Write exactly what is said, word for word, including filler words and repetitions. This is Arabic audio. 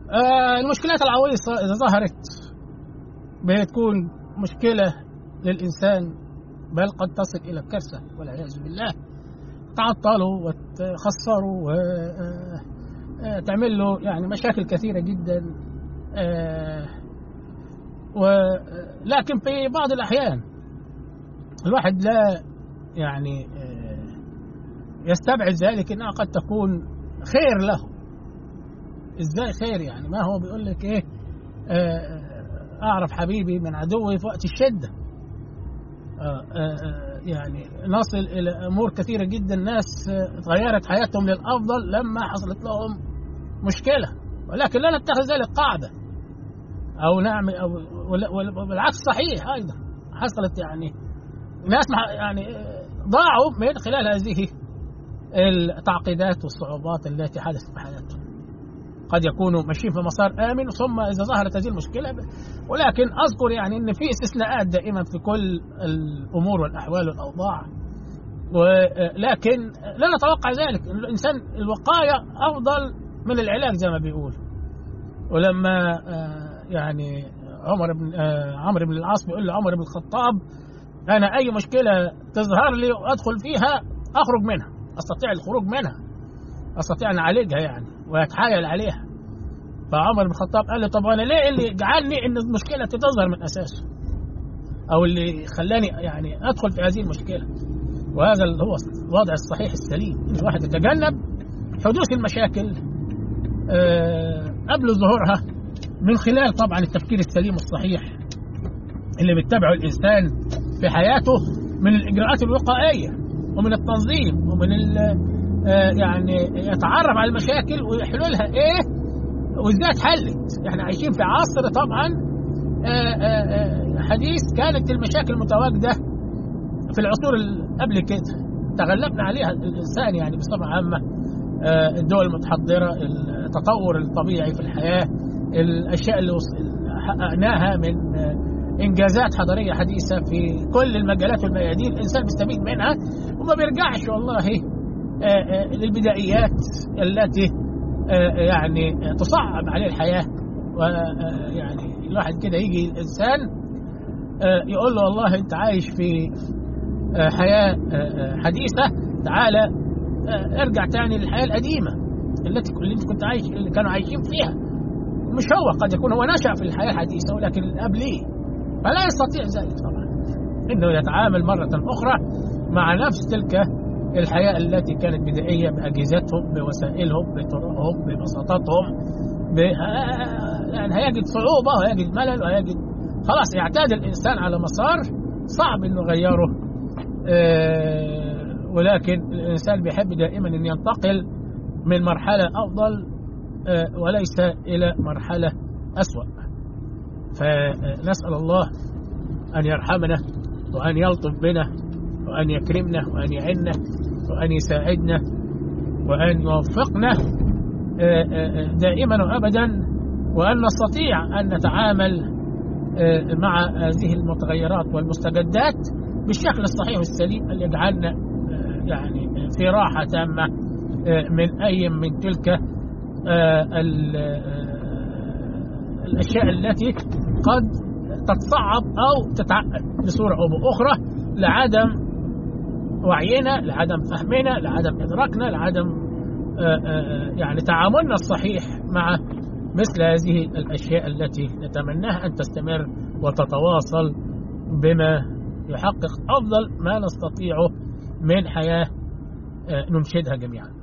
آه المشكلات العويصة إذا ظهرت بتكون مشكلة للإنسان، بل قد تصل إلى الكارثة والعياذ بالله، تعطله وتخسره وتعمل له يعني مشاكل كثيرة جدا. ولكن في بعض الأحيان الواحد لا يعني يستبعد ذلك إنها قد تكون خير له. إزاي خير؟ يعني ما هو بيقول لك إيه، أعرف حبيبي من عدوي في وقت الشدة. يعني نصل إلى أمور كثيرة جدا، ناس تغيرت حياتهم للأفضل لما حصلت لهم مشكلة، ولكن لا نتخذ ذلك قاعدة أو نعمل أو بالعكس صحيح أيضا حصلت يعني ناس يعني ضاعوا من خلال هذه التعقيدات والصعوبات التي حدثت في حياتهم. قد يكونوا ماشيين في مسار آمن ثم إذا ظهرت هذه المشكلة، ولكن أذكر يعني أن في استثناءات دائما في كل الأمور والأحوال والأوضاع، ولكن لا نتوقع ذلك. الإنسان الوقاية أفضل من العلاج زي ما بيقول. ولما يعني عمر بن عمرو بن العاص بيقول لعمر بن الخطاب: أنا أي مشكلة تظهر لي وأدخل فيها أخرج منها، أستطيع الخروج منها، أستطيع أن أعالجها يعني وأتحايل عليها. فعمر بن الخطاب قال له: طب أنا ليه اللي جعلني إن المشكلة تظهر من أساسه، أو اللي خلاني يعني أدخل في هذه المشكلة؟ وهذا هو الوضع الصحيح السليم، إن الواحد يتجنب حدوث المشاكل قبل ظهورها من خلال طبعا التفكير السليم الصحيح اللي بيتبعه الإنسان في حياته من الإجراءات الوقائية ومن التنظيم ومن يعني يتعرف على المشاكل ويحلولها إيه وإزاي اتحلت. إحنا عايشين في عصر طبعا حديث، كانت المشاكل متواجدة في العصور قبل كده، تغلبنا عليها الإنسان يعني بصفة عامة. الدول المتحضرة، التطور الطبيعي في الحياة، الأشياء اللي حققناها من إنجازات حضارية حديثة في كل المجالات والميادين، الإنسان بيستفيد منها وما بيرجعش والله للبدائيات التي يعني تصعب عليه الحياة. ويعني الواحد كده يجي الإنسان يقول له: والله أنت عايش في حياة حديثة، تعالى ارجع تاني للحياة القديمة التي اللي انت كنت عايش اللي كانوا عايشين فيها. مش هو، قد يكون هو نشأ في الحياة الحديثة ولكن قبليه، فلا يستطيع ذلك طبعا انه يتعامل مرة أخرى مع نفس تلك الحياة التي كانت بدائية بأجهزتهم، بوسائلهم، بطرقهم، ببساطتهم، ب... يعني هيجد صعوبة وهيجد ملل وهيجد خلاص يعتاد الإنسان على مسار صعب انه يغيره. أه... ولكن الإنسان بيحب دائما أن ينتقل من مرحلة أفضل وليس إلى مرحلة أسوأ. فنسأل الله أن يرحمنا وأن يلطف بنا وأن يكرمنا وأن يعنا وأن يساعدنا وأن يوفقنا دائما وأبدا، وأن نستطيع أن نتعامل مع هذه المتغيرات والمستجدات بالشكل الصحيح والسليم اللي يجعلنا يعني في راحة تامة من أي من تلك الأشياء التي قد تتصعب أو تتعقد بصورة أو بأخرى لعدم وعينا، لعدم فهمنا، لعدم إدراكنا، لعدم يعني تعاملنا الصحيح مع مثل هذه الأشياء التي نتمناها أن تستمر وتتواصل بما يحقق أفضل ما نستطيعه من حياة ننشدها جميعا.